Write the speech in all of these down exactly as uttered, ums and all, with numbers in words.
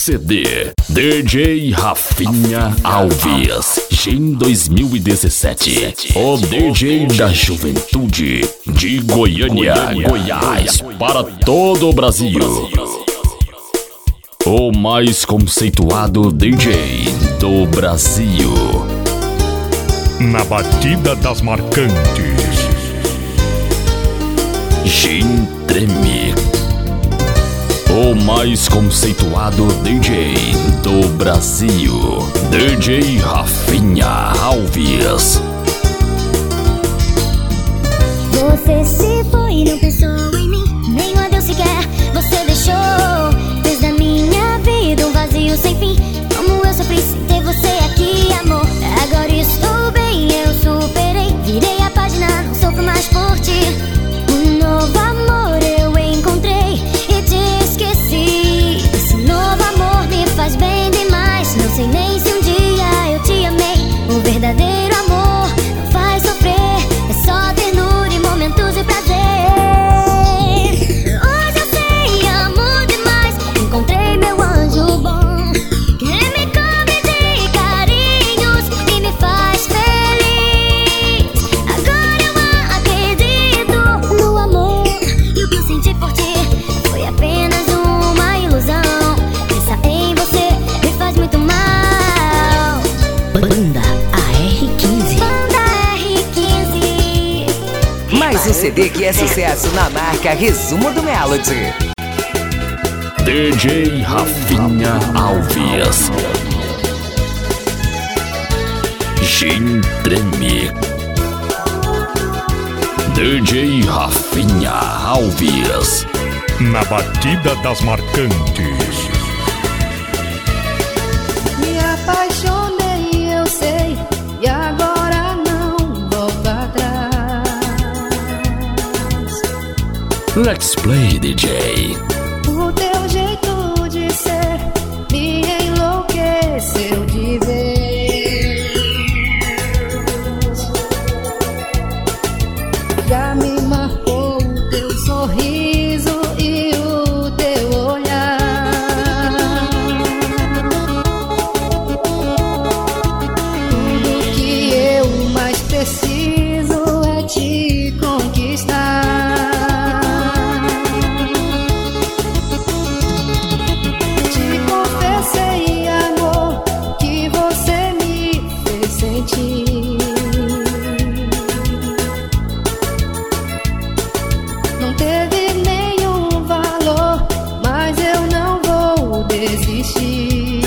C D D J Rafinha Alves, Gen dois mil e dezessete, o D J da juventude de Goiânia, Goiás, para todo o Brasil. O mais conceituado D J do Brasil. Na batida das marcantes, Gen Treme. O mais conceituado D J do Brasil, D J Rafinha Alves. Você se foi e não pensou em mim, nem um adeus sequer você deixou. Fez da minha vida um vazio sem fim. Como eu sofri sem ter você aqui, amor. Agora estou bem, eu superei. Virei a página, não sofro mais por ti. Um novo amor eu encontrei e te esqueci. Esse novo amor me faz bem demais. Não sei nem se um dia eu te amei. O verdadeiro amor não faz sofrer, é só ternura e momentos de prazer. Hoje eu sei, amo demais. Encontrei meu anjo bom, que me cobre de carinhos e me faz feliz. Agora eu acredito no amor, e o que eu senti por ti foi apenas uma ilusão. Pensar em você me faz muito mal. Banda A R quinze. Banda R quinze. Mais um C D que é sucesso na marca Resumo do Melody. D J Rafinha Alves, Gen Treme. D J Rafinha Alves. na batida das marcantes, Me apaixonei, eu sei, e agora não volto atrás. Let's play, D J. O teu jeito de ser me enlouqueceu de vez. Já me marcou o teu sorriso e o teu olhar. Tudo que eu mais preciso é te conquistar. Te confessei, amor, que você me fez sentir. Não teve nenhum valor, mas eu não vou desistir.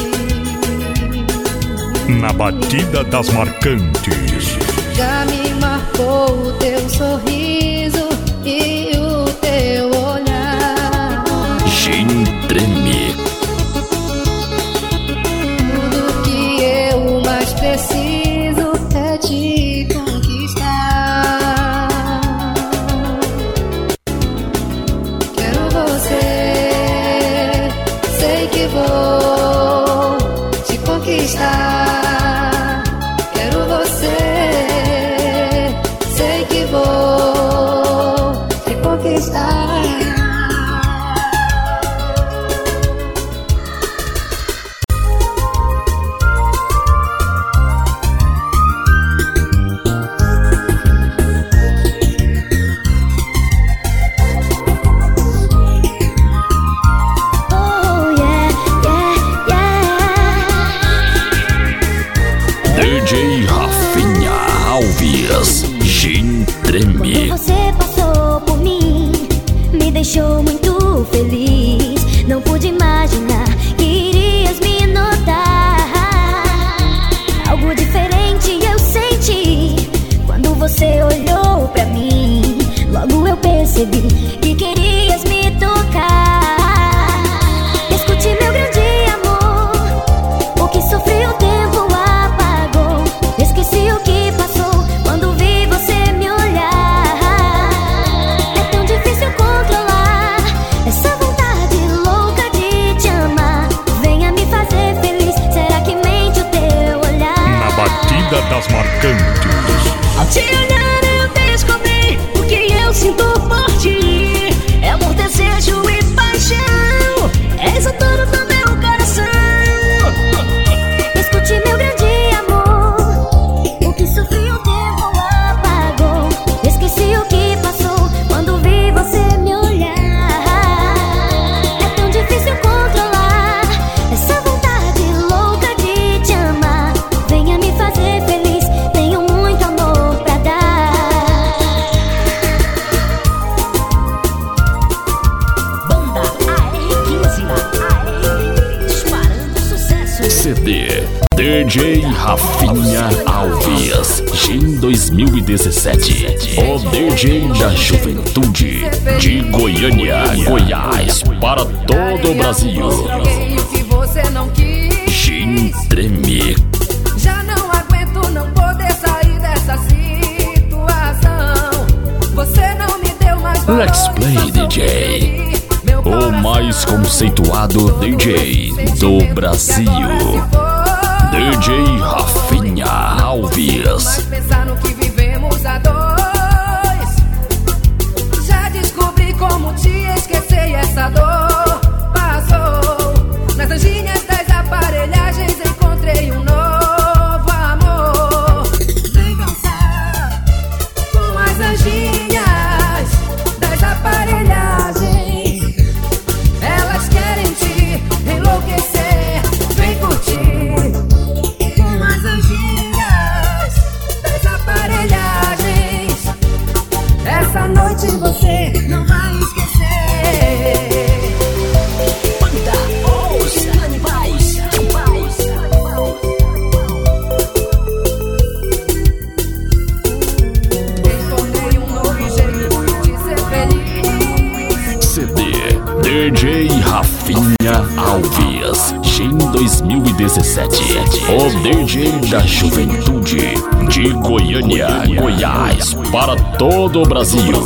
na batida das marcantes, Já me marcou o teu sorriso e o teu olhar. Gen Treme. Tudo que eu mais preciso é te conquistar. Quero você, sei que vou te conquistar. Quero você, sei que vou te conquistar. Oh yeah, yeah, yeah. D J Rafinha Alves, Gen Treme. Quando você passou por mim, me deixou muito feliz. Não pude imaginar que irias me notar. Algo diferente eu senti quando você olhou pra mim. Logo eu percebi que querias me tocar. Escute, meu grande amor, o que sofri o tempo apagou. Esqueci o que passou quando vi você me olhar. É tão difícil controlar essa vontade louca de te amar. Venha me fazer feliz, será que mente o teu olhar? na batida das marcantes, Ao te olhar eu descobri o que eu sinto por ti. É amor, desejo D J Rafinha Alves, Gen dois mil e dezessete. O D J da juventude de Goiânia, Goiás, para todo o Brasil. Gen Treme. Já não aguento não poder sair dessa situação. Você não me deu mais valor. Let's Play D J, o mais conceituado D J do Brasil. D J Rafinha Alves. Pensar no que vivemos a dois. Já descobri como te esquecer e essa dor passou. Nas anjinhas das aparelhagens encontrei um novo amor. Vem dançar com as anjinhas das aparelhagens. Elas querem te enlouquecer. Vem curtir com as anjinhas das aparelhagens. Essa noite você não vai esquecer. Encontrei um novo jeito de ser feliz. C D D J Rafinha Alves, Gen dois mil e dezessete. O D J da juventude de Goiânia, Goiás, para todo o Brasil.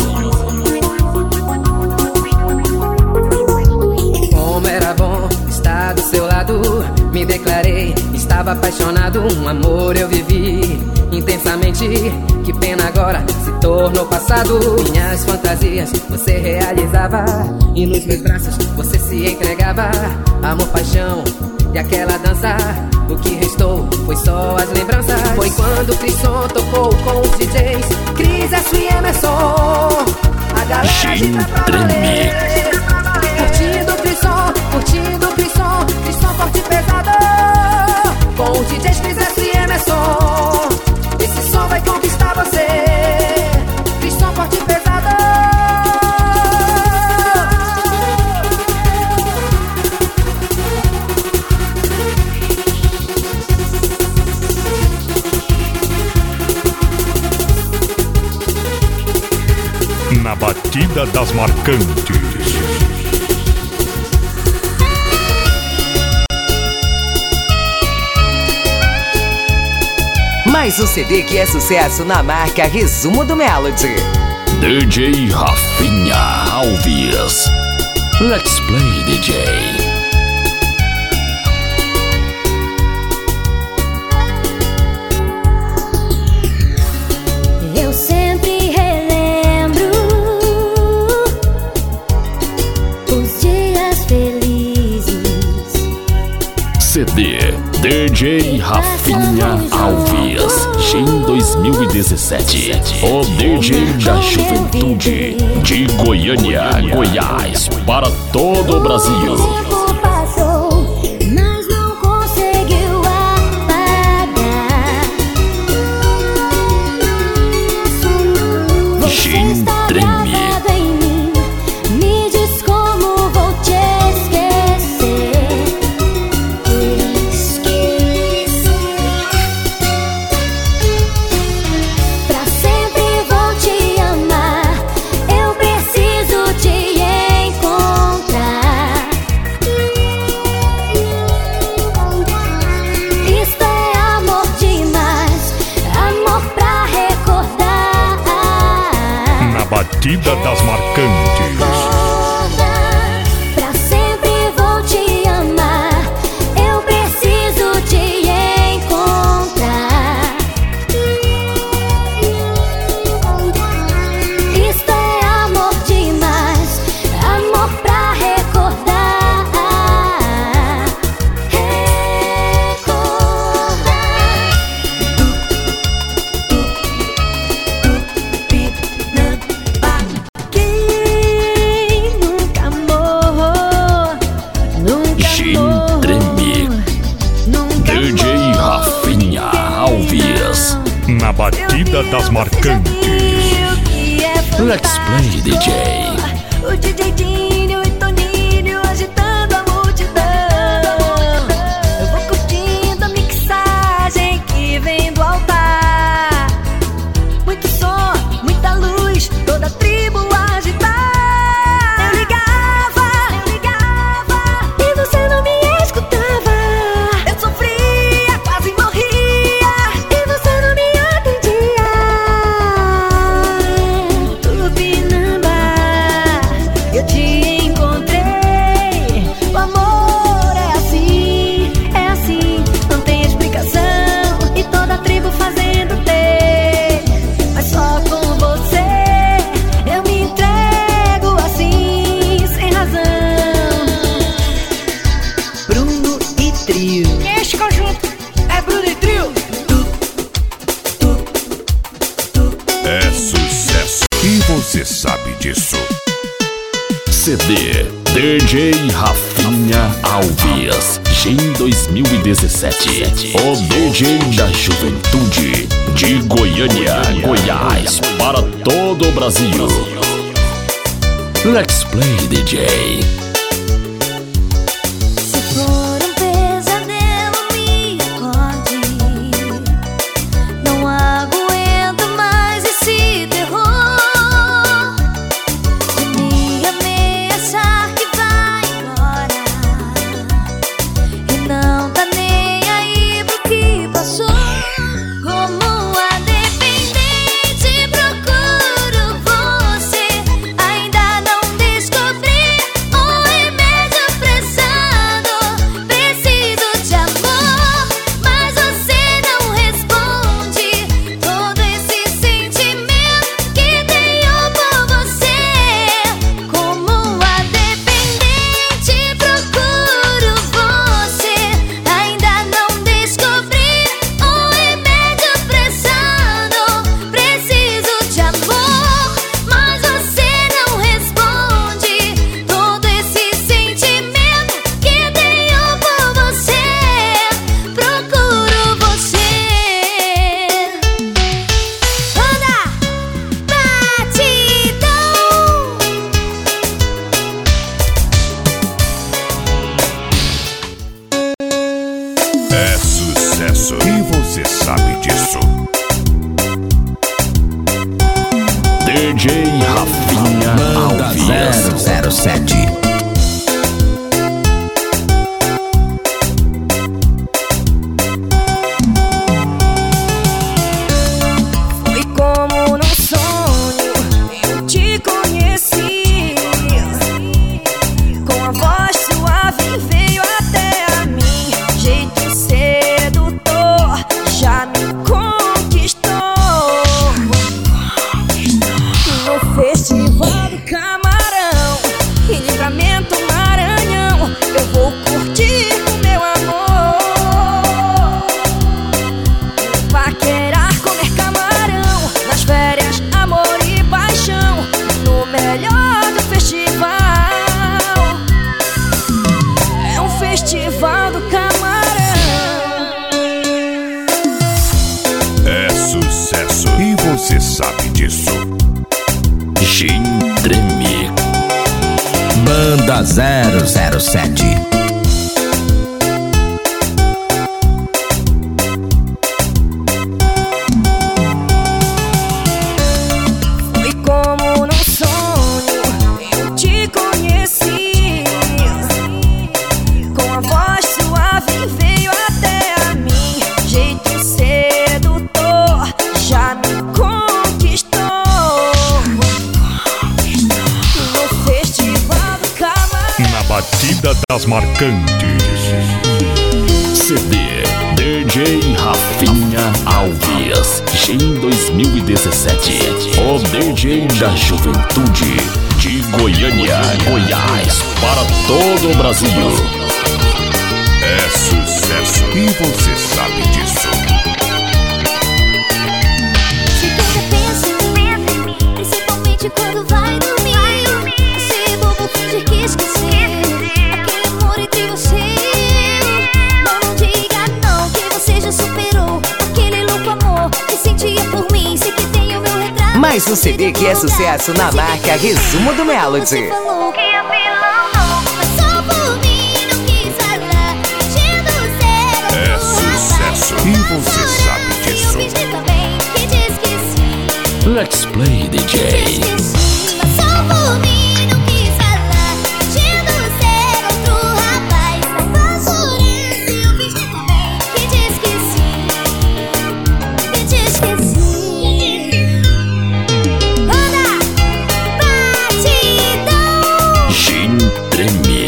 Como era bom estar do seu lado. Me declarei, estava apaixonado. Um amor eu vivi intensamente. Que pena agora se tornou passado. Minhas fantasias você realizava. E nos meus braços você se entregava. Amor, paixão e aquela dança. O que restou foi só as lembranças. Foi quando o Crisson tocou com os D Js Cris, S e Emerson. A galera Gen agita pra valer. Curtindo o Crisson, curtindo o Crisson. Crisson forte e pesado. Com os D Js Cris, S e Emerson. Esse som vai conquistar você. Crisson forte e pesado. Na batida das marcantes. Mais um C D que é sucesso na marca Resumo do Melody. D J Rafinha Alves. Let's Play D J. Eu sempre relembro os dias felizes. C D D J Rafinha Alves, Gen dois mil e dezessete. O D J da juventude de Goiânia, Goiás, para todo o Brasil. O tempo passou, mas não conseguiu apagar. Você Gen está Treme. gravado em mim. Me diz como vou te esquecer. Pra sempre vou te amar. Eu preciso te encontrar. Isto é amor demais, amor pra recordar. Na batida das marcantes. Pra sempre vou te amar. Eu preciso te encontrar. Isto é amor demais, amor pra recordar. Quem nunca amou, nunca Gen amou, Treme. nunca D J Rafinha Alves. Na batida das marcantes. Let's Play D J. O D J Dinho e Toninho agitando a multidão. Eu vou curtindo a mixagem. D D J Rafinha Alves, G dois mil e dezessete. O D J da juventude de Goiânia, Goiás, para todo o Brasil. Let's play, D J. Se for um pesadelo, me acorde. Não aguento mais esse terror de me ameaçar que vai embora e não tá nem aí pro que passou. Como a dependente procuro você. Ainda não descobri um remédio pressado. Preciso de amor, mas você não responde. Todo esse sentimento que tenho por você. Como a dependente procuro você. Ainda não descobri um remédio pressado. Preciso de amor, mas você não responde. Todo esse sentimento que tenho por você. Procuro você. Anda, É sucesso e você sabe disso. D J Rafinha Alves. zero zero sete. Foi como num sonho eu te conheci. Com a voz suave veio até a mim. Jeito sedutor já me conquistou. No festival do Camarão, em Livramento, Maranhão, eu vou curtir com meu amor. Paquerar, comer camarão, nas férias, amor e paixão, no melhor do festival. É um festival do camarão. É sucesso e você sabe disso. Gin Treme. Banda zero zero sete. Foi como num sonho eu te conheci. Com a voz suave veio até a mim. Jeito sedutor já me conquistou. No festival do Camarão. Na batida das marcantes. C D D J Rafinha Alves, G dois mil e dezessete. O D J da juventude de Goiânia, Goiás, para todo o Brasil. É sucesso e você sabe disso. Se você pensa em mim, principalmente quando vai dormir, esse bobo fingir que esquecer aquele amor entre você e eu. Não, não diga não, que você já superou aquele louco amor que sentia por mim. Sei que tem o meu retrato. Mais um C D que é sucesso na marca Resumo do Melody. Você falou que ia vilão, não, mas só por mim não quis falar. Fingindo ser É outro sucesso rapaz. e você sabe Eu disso. fingi também que te esqueci. Let's play, D J. Mas só por mim não quis falar. Fingindo ser outro rapaz. Tava chorando e eu fingi também que te esqueci. Que te esqueci. Anda, batidão. Gin Treme.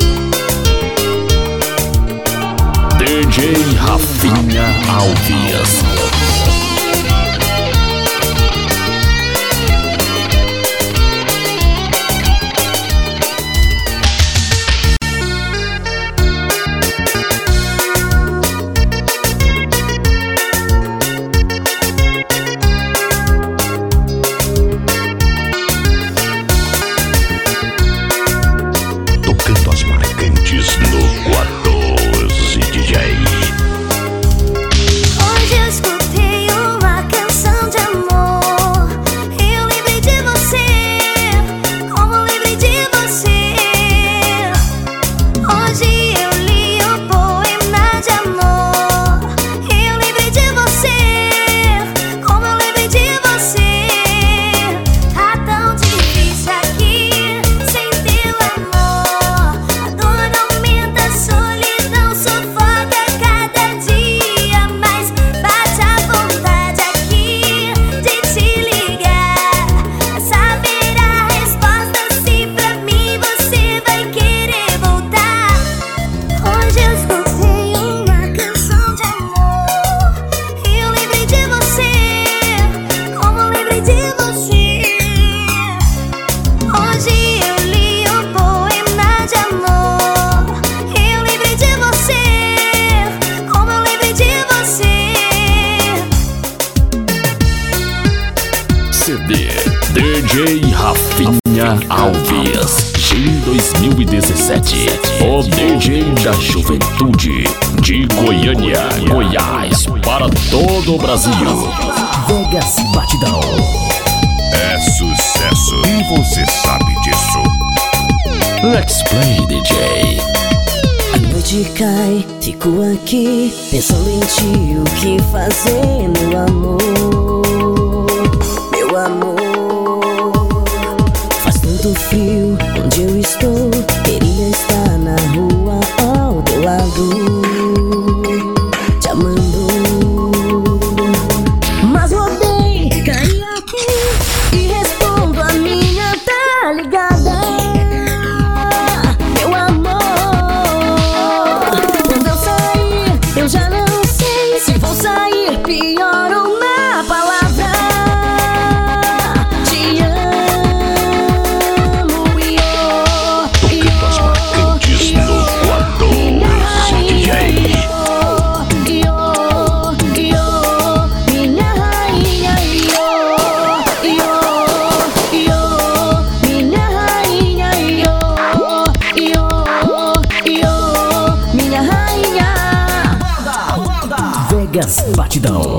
D J Rafinha Alves. mil e dezessete. O D J da juventude de Goiânia, Goiás, para todo o Brasil. Vegas Batidão. É sucesso e você sabe disso. Let's play, D J. A noite cai, fico aqui pensando em ti, o que fazer, meu amor, meu amor. Faz tanto frio onde eu estou, queria estar na rua ao teu lado, te amando. Mas rodei, caí aqui e respondo a minha tá ligada. Meu amor, quando eu sair, eu já não sei se vou sair pior ou na palavra te amo. Tocando as marcantes no Voador, D J. Minha rainha, minha rainha, minha rainha. Vegas Batidão.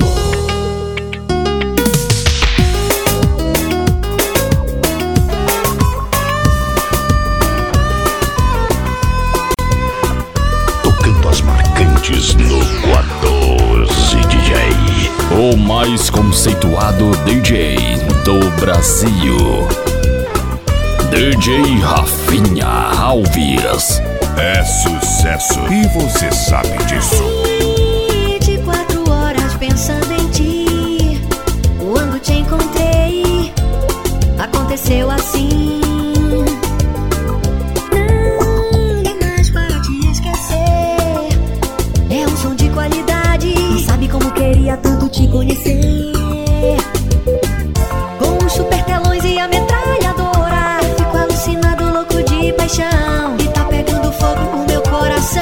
Tocando as marcantes no Voador, D J. O mais conceituado D J do Brasil, D J Rafinha Alves. É sucesso e você sabe disso. vinte e quatro horas pensando em ti. Quando te encontrei, aconteceu assim. Não dá mais para te esquecer. É um som de qualidade. Sabe como queria tanto te conhecer. Com os super telões e a metralhadora, fico alucinado, louco de paixão. E tá pegando fogo o meu coração.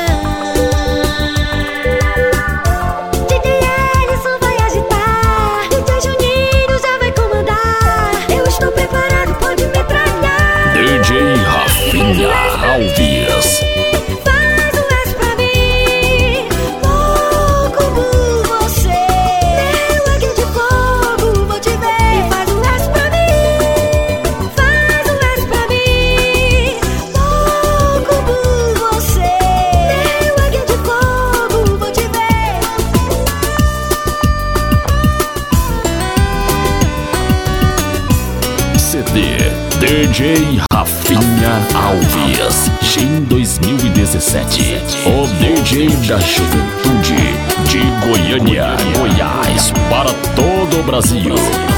D J Ellison vai agitar, D J Juninho já vai comandar. Eu estou preparado, pode metralhar. D J Rafinha Alves. Faz um S pra mim, louco por você. Meu águia de fogo, vou te ver. E faz um S pra mim, faz um S pra mim, louco por você. Meu águia de fogo, vou te ver. C D D J Rafinha Alves, Gem dois mil e dezessete. O D J da juventude de Goiânia, Goiás, para todo o Brasil.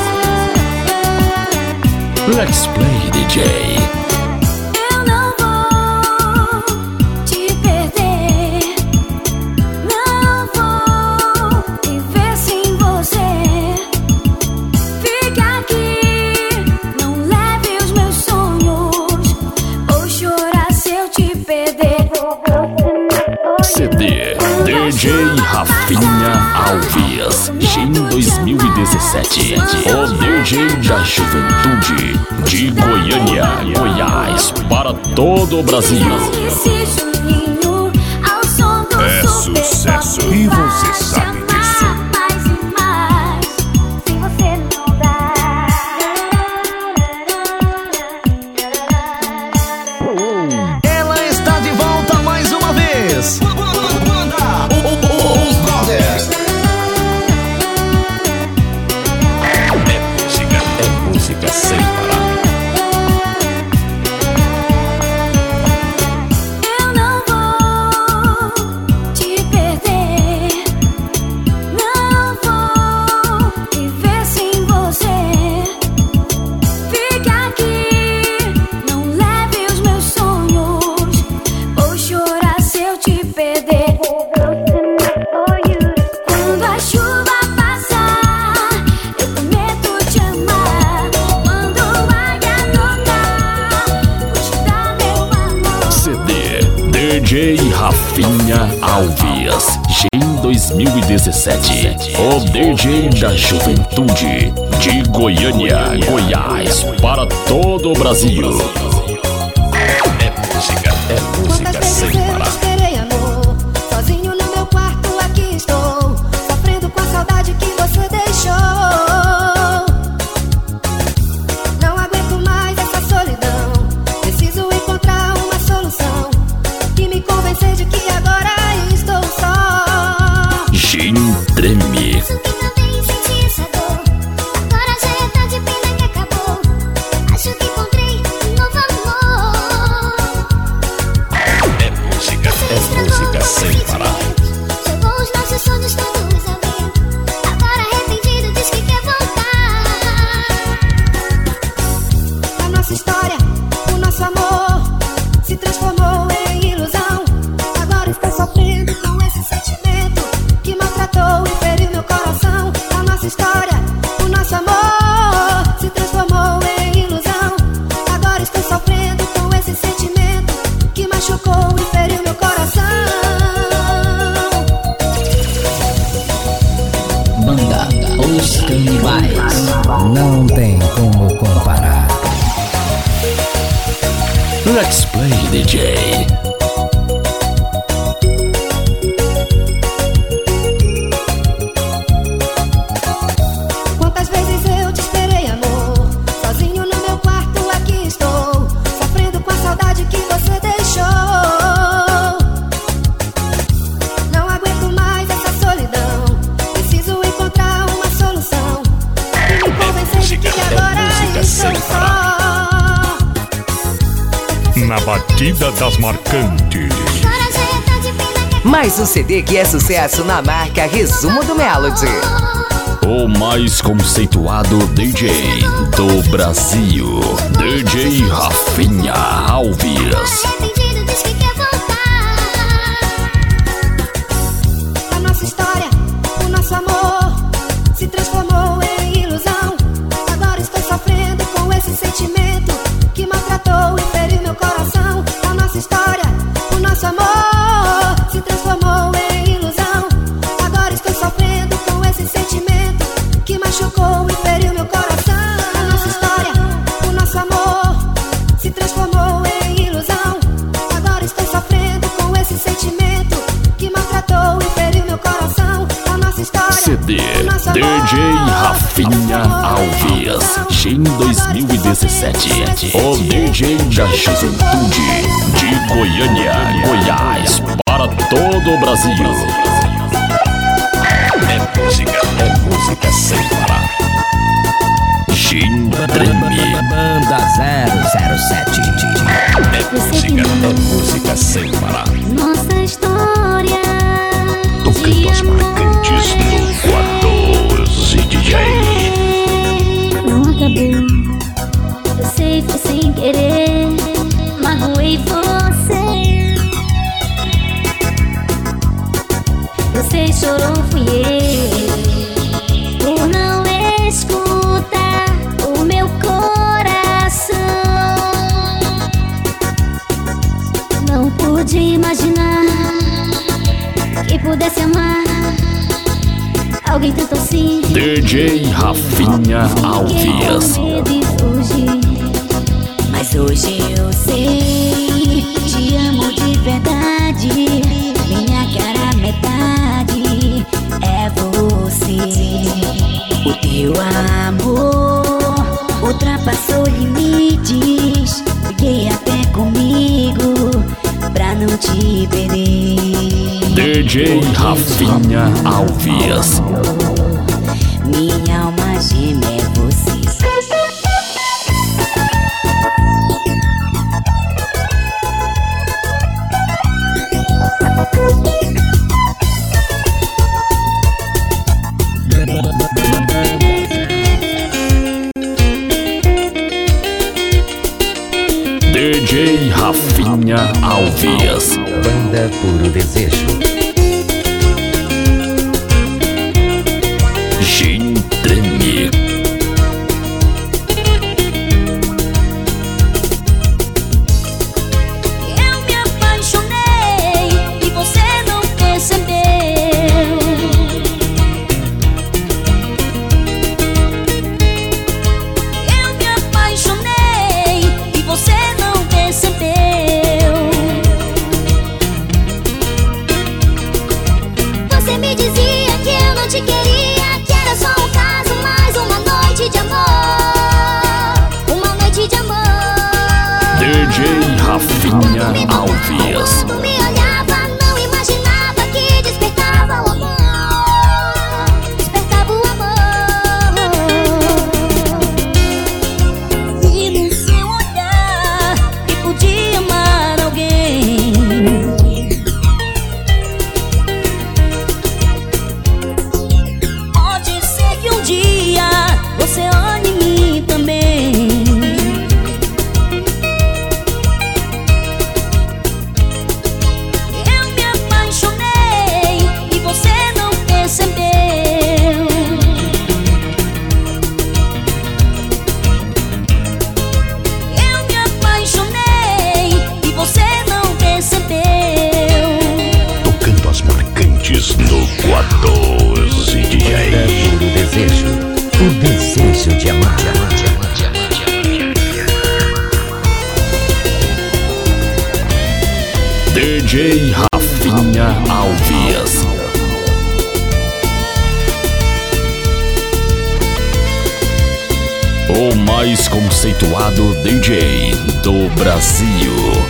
Let's play, D J. Eu não vou te perder, não vou viver sem você. Fica aqui, não leve os meus sonhos. Vou chorar se eu te perder. C D D J Rafinha Alves, Gem dois mil e dezessete. O D J da juventude de Goiânia, Goiás, para todo o Brasil. Esse Juninho, ao som do É super sucesso pop, e vai você sabe chamar disso. mais e mais. Sem você não dá. Ela está de volta mais uma vez. Banda Os Brothers. É música, é música sem parar. Eu não vou te perder, não vou viver sem você. Fica aqui, não leve os meus sonhos. Vou chorar se eu te perder. Quando a chuva passar, eu prometo te amar. Quando a águia tocar, vou te dar meu amor. C D D J Rafinha Alves, Gem dois mil e dezessete. O D J da juventude de Goiânia, Goiás, para todo o Brasil. É música, Let's play, D J. Quantas vezes eu te esperei, amor? Sozinho no meu quarto, aqui estou, sofrendo com a saudade que você deixou. Não aguento mais essa solidão, preciso encontrar uma solução e me convencer de que agora estou só. Na batida das marcantes. Mais um C D que é sucesso na marca Resumo do Melody. O mais conceituado D J do Brasil, D J Rafinha Alves. A nossa história, o nosso amor se transformou em ilusão. Agora estou sofrendo com esse sentimento que maltratou e feriu meu coração. A nossa história, o nosso amor se transformou em ilusão. Agora estou sofrendo com esse sentimento que machucou e feriu meu coração. A nossa história, o nosso amor se transformou em ilusão. Agora estou sofrendo com esse sentimento que maltratou e feriu meu coração. A nossa história, C D D J Rafinha Alves, em dois mil e dezessete. O D J da Juventude de Goiânia, Goiás, para todo o Brasil. É música, é música sem parar. Gin Treme. Banda zero zero sete. É música, é música sem parar. Nossa história Tocando as marcantes no quatorze D J. não acabou. Eu sei, foi sem querer, magoei você. Você chorou, fui eu, por não escutar o meu coração. Não pude imaginar que pudesse amar alguém tanto assim. D J Rafinha Alves. Mas hoje eu sei, te amo de verdade. Minha cara metade é você. O teu amor ultrapassou limites. Briguei até comigo pra não te perder. D J Rafinha Alves. Minha alma gêmea é você. D J Rafinha Alves. Banda Puro Desejo. Gin Treme. Eu me apaixonei e você não percebeu. Eu me apaixonei e você não percebeu. Você me dizia que eu não te queria, que era só um caso, mais uma noite de amor. Uma noite de amor. D J Rafinha Alves. Quando me olhava, não imaginava que despertava o amor. Despertava o amor. Vi no seu olhar que podia amar alguém. Pode ser que um dia você olhe em mim também. Eu me apaixonei e você não percebeu. Eu me apaixonei e você não percebeu. Tocando as marcantes no quatorze D Banda J. Puro Desejo. O desejo de amar. D J Rafinha Alves. O mais conceituado D J do Brasil.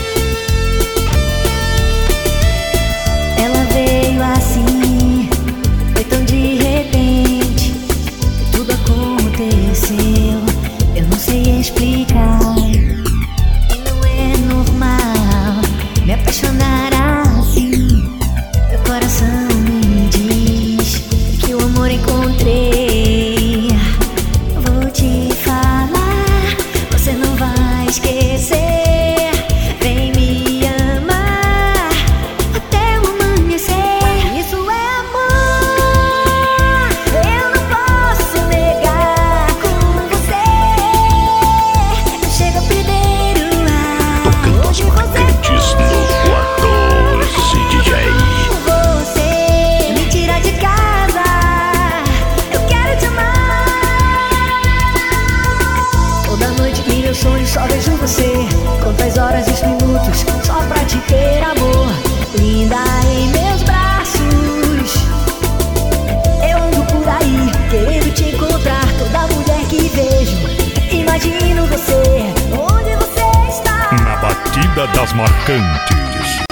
Ela veio assim, foi tão de repente, tudo aconteceu, eu não sei explicar. E não é normal me apaixonar assim. Meu coração me diz que o amor encontrei. Vou te falar, você não vai esquecer. Vem me amar até o amanhecer. Isso é amor, eu não posso negar. Com você eu chego a perder o ar. Tocando as marcantes no quatorze, D J. Você me tira de casa, eu quero te amar. Toda noite em meus sonhos só vejo você. Quantas horas e os minutos só pra te ter, amor. Linda em meus braços, eu ando por aí querendo te encontrar. Toda mulher que vejo, imagino você. Onde você está? Na batida das marcantes.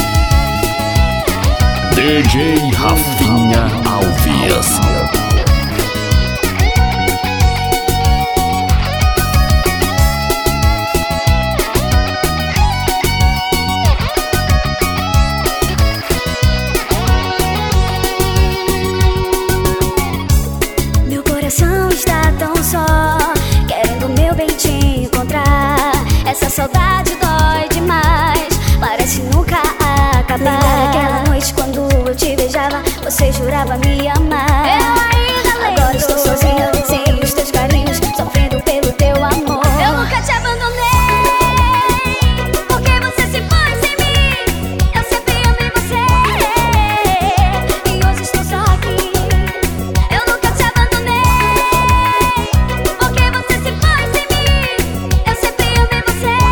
D J Rafinha Alves. Meu coração está tão só, querendo meu bem te encontrar. Essa saudade dói demais, parece nunca acabar. Lembra aquela noite quando eu te beijava, você jurava me amar. Eu ainda lembro. Agora estou sozinha, sem os teus carinhos, sofrendo pelo teu amor. Eu nunca te abandonei, porque você se foi sem mim. Eu sempre amei você, e hoje estou só aqui. Eu nunca te abandonei, porque você se foi sem mim. Eu sempre amei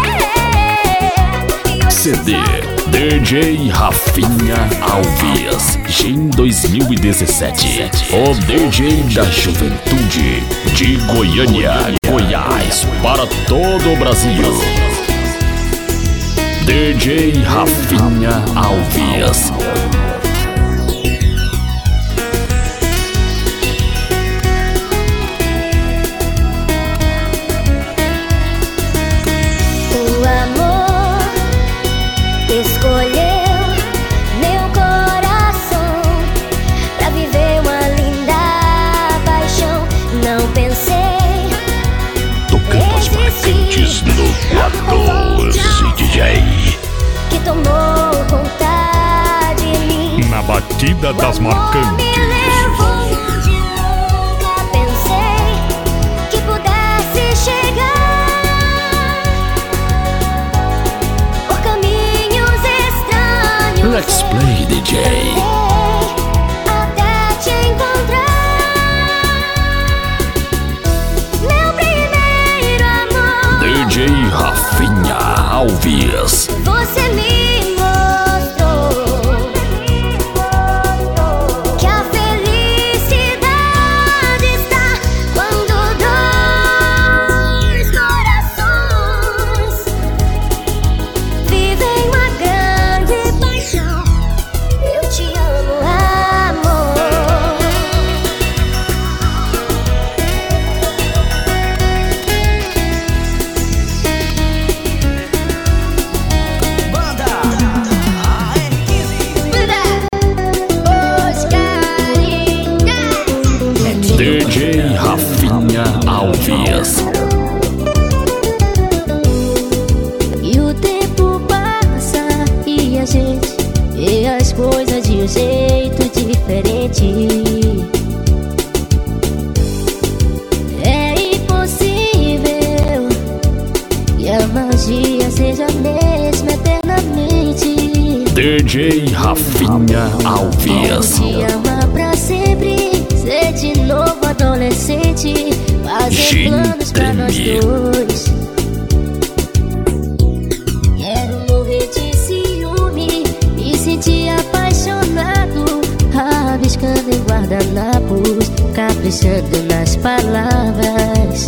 você, e hoje C D estou só aqui. D J Rafinha Alves, Gen dois mil e dezessete. O D J da juventude de Goiânia, Goiás, para todo o Brasil. D J Rafinha Alves. O amor escolheu meu coração pra viver uma linda paixão. Não pensei Tocando as marcantes no quatorze, D J. que tomou conta de mim. Na batida das O amor me marcantes. levou onde nunca pensei que pudesse chegar, por caminhos estranhos. Let's play, D J. Até te encontrar, meu primeiro amor. D J Rafinha Alves. Você me mostrou que a felicidade está quando dois corações vivem uma grande paixão. Eu te amo, amor. D J Rafinha Alves. E o tempo passa e a gente vê as coisas de um jeito diferente. É impossível que a magia seja a mesma eternamente. D J Rafinha Alves. Te amar pra sempre, ser de novo adolescente, fazer planos pra nós Gentleman. dois. Quero morrer de ciúme deixando nas palavras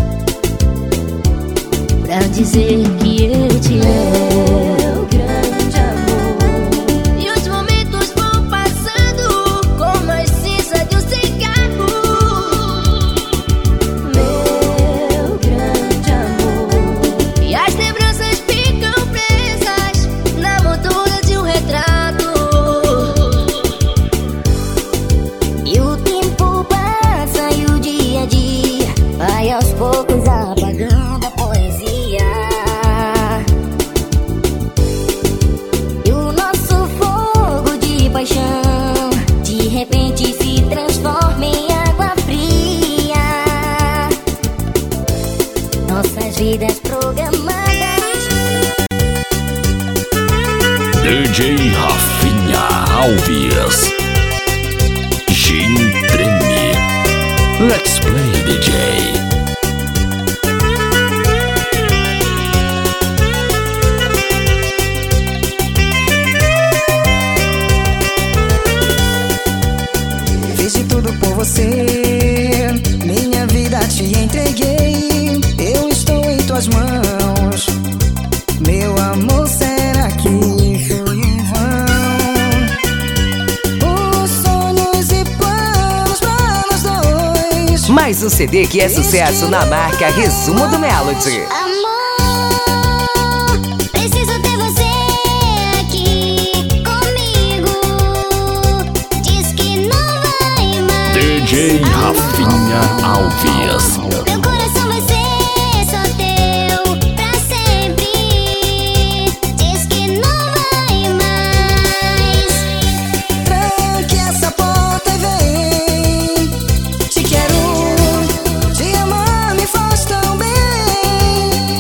pra dizer que eu te amo. Meu grande amor. E os momentos vão passando como a cinza de um cigarro. Meu grande amor. E as lembranças ficam presas na moldura de um retrato. E o tempo passa e o dia a dia vai aos poucos apagando a poesia. E o nosso fogo de paixão de repente se transforma em água fria. Nossas vidas programadas. D J Rafinha Alves, Jim Treme. Let's play, D J. Fiz de tudo por você, minha vida te entreguei. Eu estou em tuas mãos, meu amor, será que foi em vão? Os sonhos e planos pra nós dois. Mais um C D que é sucesso na marca Resumo do Melody. Amor, preciso ter você aqui comigo. Diz que não vai mais. D J Rafinha Alves. Meu coração vai ser só teu pra sempre. Diz que não vai mais. Tranque essa porta e vem. Te quero, te amar me faz tão bem.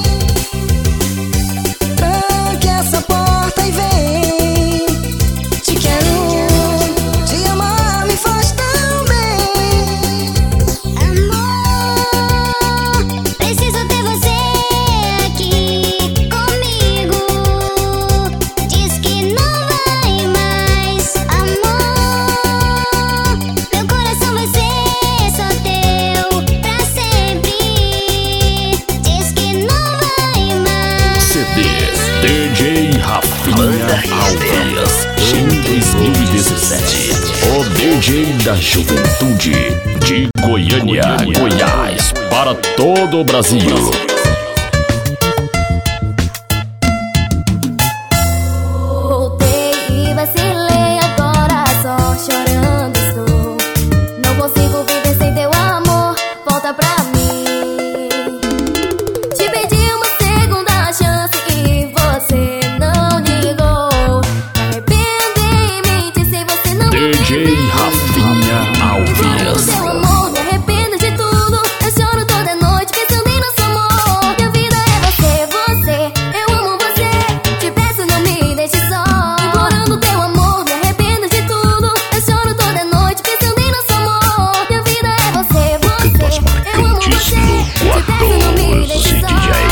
Tranque essa porta e vem. Te quero, te amar me faz tão bem. Amor, preciso ter você aqui comigo. Diz que não vai mais. Amor, meu coração vai ser só teu pra sempre. Diz que não vai mais. C D D J Rafinha Alves, Jim dois mil e dezessete. O D J da juventude de Goiânia, Goiás, para todo o Brasil. Voltei e vacilei, agora só chorando estou. Não consigo viver sem teu amor, volta pra mim. Te pedi uma segunda chance e você não ligou. Me arrependo em mentir sem você não D J Rafinha Alves. Teu amor, me arrependo de tudo. Eu choro toda noite pensando em nosso amor. Minha vida é você, você. Eu amo você. Te peço, não me deixe só. Implorando teu amor, me arrependo de tudo. Eu choro toda noite pensando em nosso amor. Minha vida é você, você. Eu amo Marcantes você. no Te peço, não me deixe quatorze, só. D J.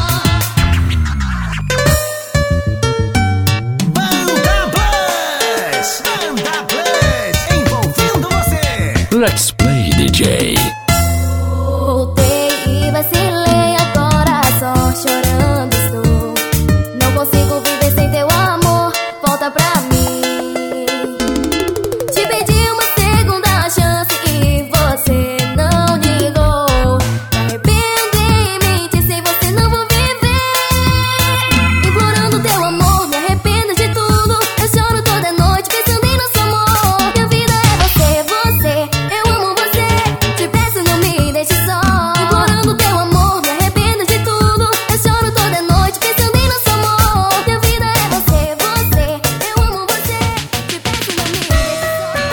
Banda Plus! Banda Plus! Envolvendo você! Let's play, D J. Voltei e vacilei, agora só chorando estou. Não consigo viver sem teu amor, volta pra mim. Te pedi uma segunda chance e você não ligou. Me arrependo em mentir, sem você não vou viver. Implorando teu amor, me arrependo de tudo. Eu choro toda noite pensando em nosso amor. Minha vida é você, você. Eu amo você. Te peço, não me deixe só. Implorando teu amor, me arrependo de tudo. Eu choro toda noite pensando em nosso amor. Minha vida é você, você. Eu amo você. Te peço, não me deixe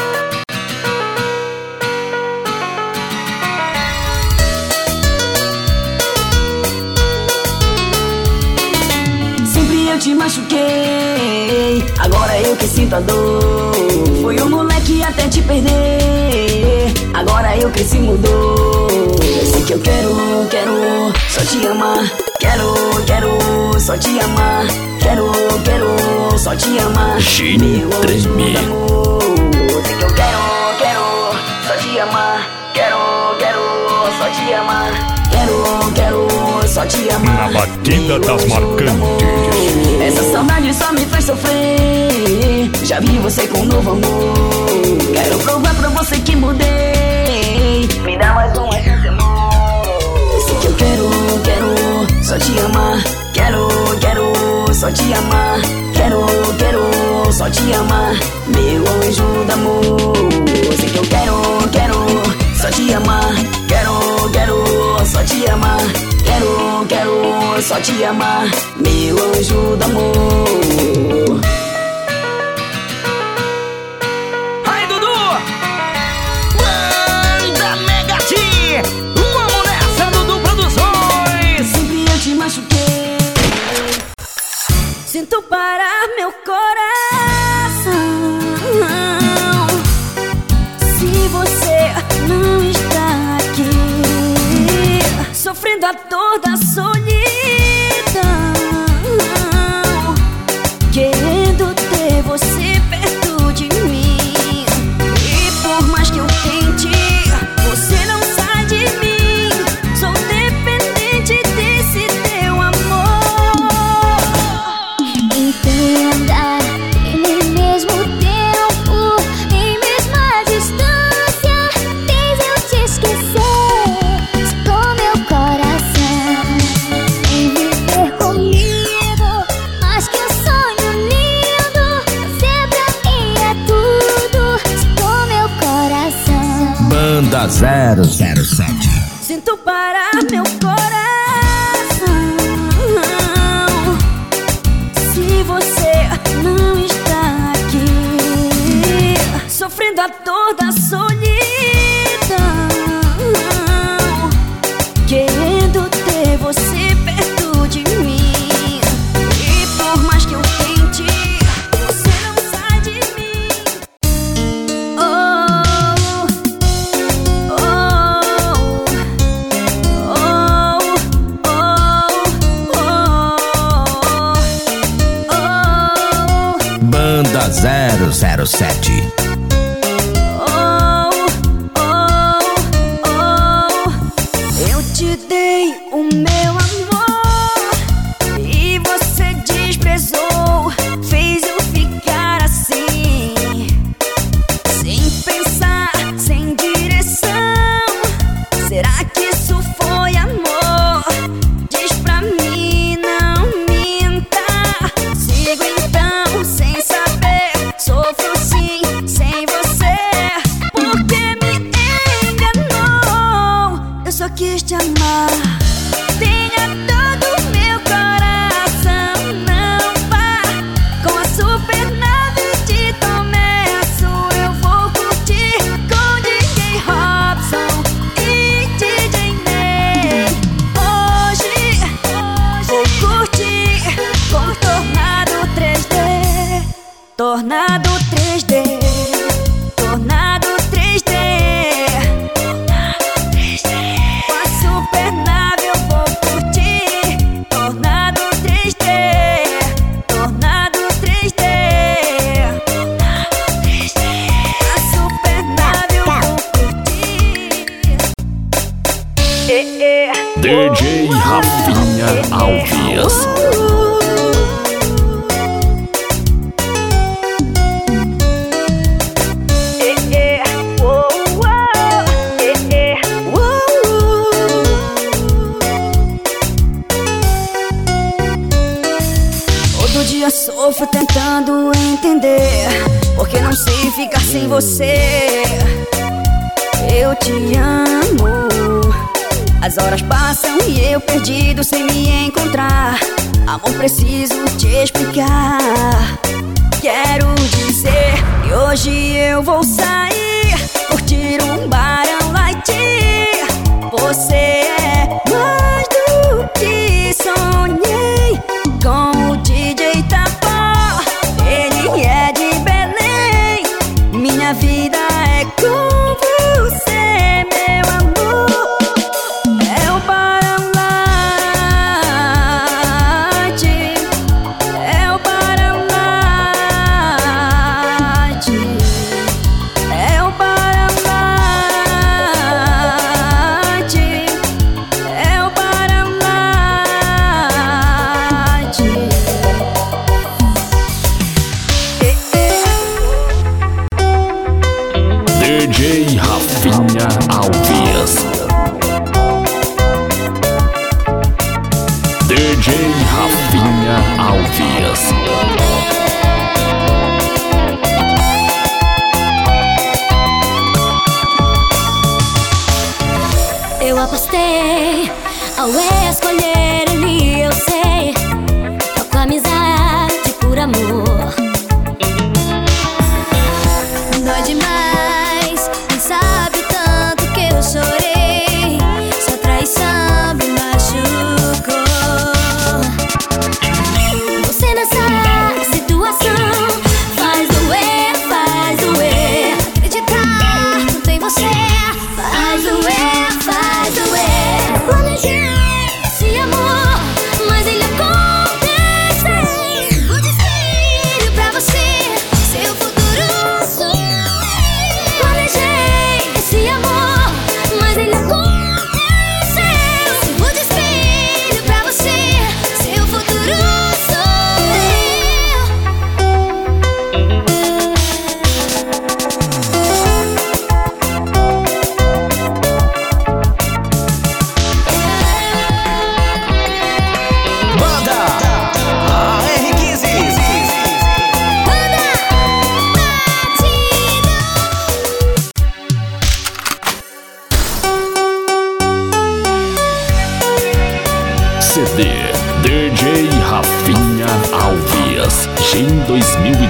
Sempre eu te machuquei, agora eu que sinto a dor. Fui um moleque até te perder, agora eu cresci, mudou. Eu sei que eu quero, quero só te amar. Quero, quero só te amar. Quero, quero só te amar. Jim Meu anjo Treme. do amor. Eu sei que eu quero, quero só te amar. Quero, só te amar. Na batida das marcantes. Essa saudade só me faz sofrer. Já vi você com um novo amor. Quero provar pra você que mudei. Me dá mais uma chance, amor. Sei que eu quero, quero só te amar. Quero, quero só te amar. Quero, quero só te amar. Meu anjo do amor. Sei que eu quero, quero só te amar. Quero, quero só te amar. Quero, quero só te amar. Meu anjo do amor. Aí, Dudu! Banda Mega T! Vamos nessa, Dudu Produções! Sempre eu te machuquei. Sinto parar meu coração se você não está aqui, sofrendo a dor da solidão, querendo ter você perto de mim. E por mais que eu tente, você não sai de mim. Sou dependente desse teu amor. Entenda, e nem mesmo tempo, nem mesmo a distância fez eu te esquecer. Com meu coração, em viver comigo, mais que um sonho lindo, você pra mim é tudo. Com meu coração. Banda zero zero sete. Sinto parar meu coração se você não está aqui, sofrendo a dor da solidão, querendo ter você perto de mim. E por mais que eu tente, você não sai de mim. Oh, oh, oh, oh, oh, oh. Banda zero zero sete. Oh, oh, oh. Eu te dei o meu amor e você desprezou, fez eu ficar assim, sem pensar, sem direção. Será que isso foi amor? Diz pra mim, não minta. Sigo então sem saber, sofro sim sem você, porque me enganou. Eu só quis te amar. Tenha todo o meu coração, não vá com a supernave de começo. Eu vou curtir com D J Robson e D J Ney. Hoje vou curtir com Tornado três D. Tornado três D. Tornado três D. Tornado três D. Com a supernave eu vou curtir. Tornado três D. Tornado três D. Tornado três D. A supernave eu vou curtir. Eh, eh. D J Rafinha Alves. Eh, eh. Oh, oh. Eh, eh. Todo dia sofro tentando entender, porque não sei ficar sem você. Eu te amo. As horas passam e eu perdido sem me encontrar. Amor, preciso te explicar. Quero dizer que hoje eu vou sair, curtir um Barão Light. Você é mais do que sonhei. Com o D J Tapó, ele é de Belém. Minha vida é com você, meu amor. É o Barão Light, é o Barão Light, é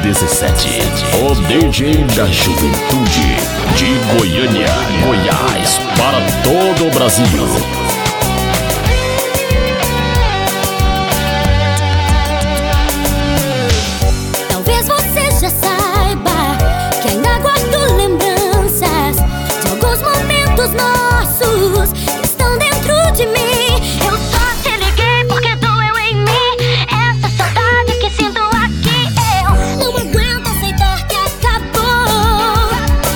dezessete. O D J da Juventude de Goiânia, Goiás, para todo o Brasil. Talvez você já saiba que ainda guardo lembranças de alguns momentos nossos que estão dentro de mim. Eu só te liguei porque doeu em mim essa saudade que sinto aqui. Eu não aguento aceitar que acabou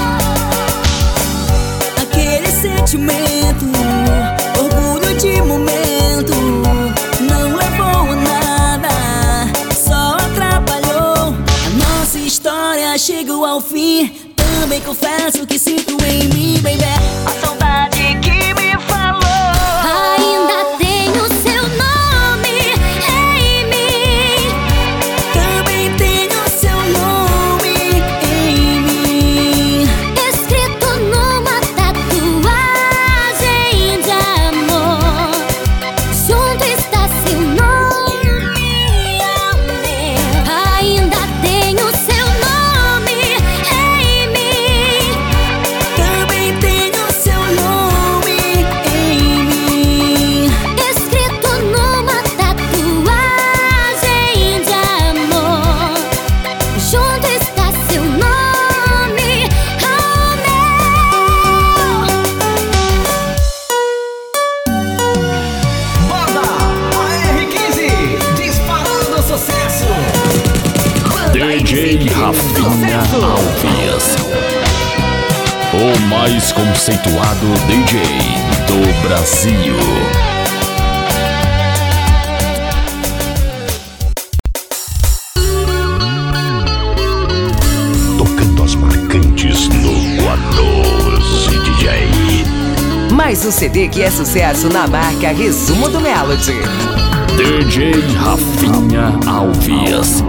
aquele sentimento, orgulho de momento, não levou a nada, só atrapalhou. A nossa história chegou ao fim. Também confesso que sinto em mim, baby, a saudade que me falou. Ainda tenho seu nome em mim. Também tenho seu nome em mim, Escrito numa tatuagem de amor. Junto está seu nome ao meu. Ainda tenho seu nome em mim. também tenho seu nome em mim, Escrito numa tatuagem de amor. Junto está seu nome ao meu. Banda A R quinze, disparando sucesso. D J Rafinha Alves, o mais conceituado D J do Brasil. Tocando as marcantes no quatorze, D J. Mais um C D que é sucesso na marca Resumo do Melody. D J Rafinha Alves.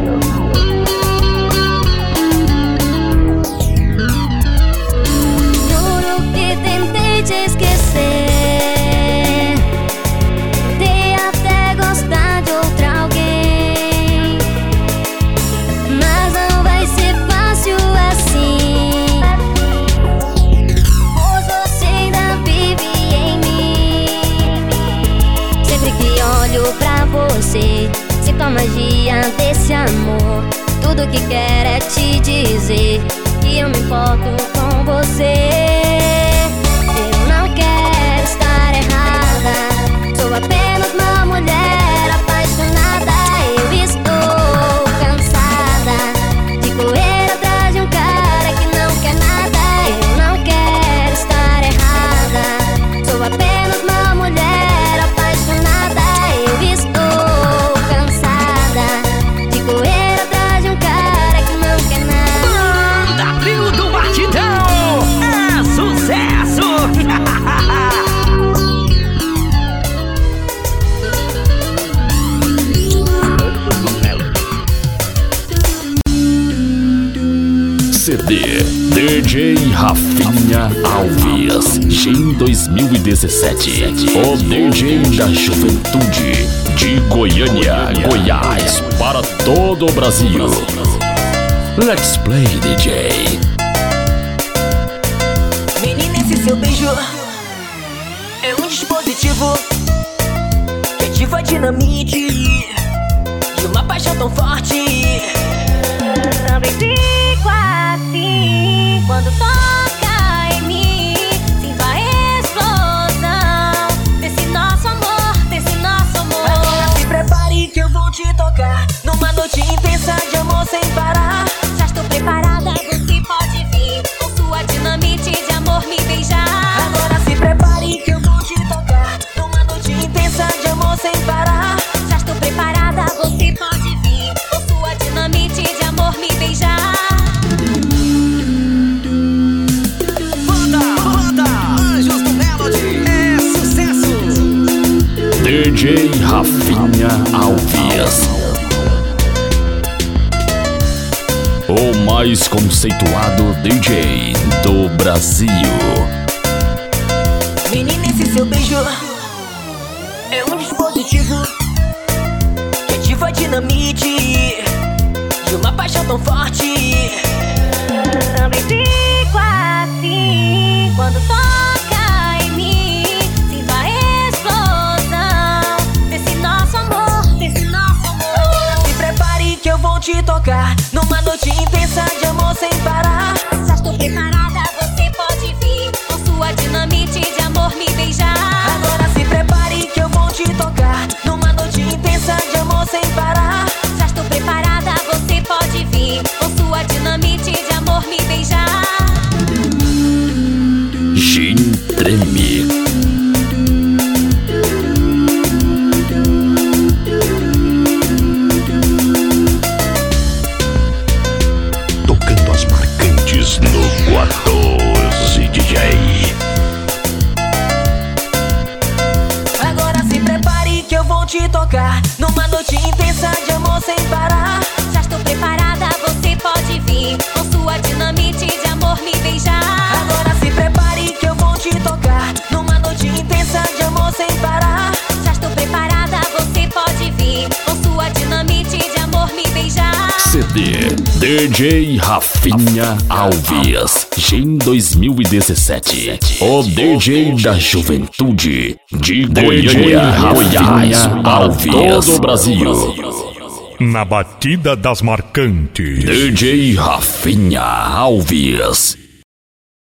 Juro que tentei te esquecer, tentei até gostar de outra alguém, mas não vai ser fácil assim, pois você ainda vive em mim. Sempre que olho pra você, sinto a magia desse amor. Tudo que quero é te dizer que eu me importo com você. Eu não quero estar errada, sou apenas uma mulher apaixonada. Eu estou cansada de correr atrás de um cara que não quer nada. Eu não quero estar errada, sou apenas uma mulher apaixonada. Eu estou cansada de correr atrás de um cara que não quer nada. W do Batidão é sucesso. C D D J Rafinha Alves, Gem dois mil e dezessete. O D J da Juventude de Goiânia, Goiás, para todo o Brasil. Let's play, D J. menina, esse seu beijo é um dispositivo que ativa a dinamite de uma paixão tão forte. Também fico assim quando toca em mim. Sinto a explosão desse nosso amor, desse nosso amor. Agora se prepare que eu vou te tocar numa noite intensa de amor sem parar. Já estou preparada, você pode vir com sua dinamite de amor me beijar. Agora se prepare que eu vou te tocar numa noite intensa de amor sem parar. Já estou preparada, você pode vir com sua dinamite de amor me beijar. Banda, banda Anjos do Melody é sucesso. D J Rafinha Alves, o mais conceituado D J do Brasil. Menina, esse seu beijo é um dispositivo que ativa a dinamite de uma paixão paixão tão forte. Também fico assim quando toca em mim. Sinto a explosão desse nosso amor, desse nosso amor. Se prepare que eu vou te tocar numa noite intensa de amor sem parar. Já estou preparada, você pode vir com sua dinamite de amor me beijar. Agora se prepare que eu vou te tocar numa noite intensa de amor sem parar. Já estou preparada, você pode vir com sua dinamite de amor me beijar. Gin Treme. Tocando as marcantes no quatorze D J. Agora se prepare que eu vou te tocar numa noite intensa de amor sem parar. Já estou preparada, você pode vir com sua dinamite de amor me beijar. Agora se prepare que eu vou te tocar numa noite intensa de amor sem parar. Já estou preparada, você pode vir com sua dinamite de amor me beijar. C D D J Rafinha Alves, Gin dois mil e dezessete. O D J da juventude de Goiânia, Goiás, Alves, todo o Brasil. Na batida das marcantes, D J Rafinha Alves.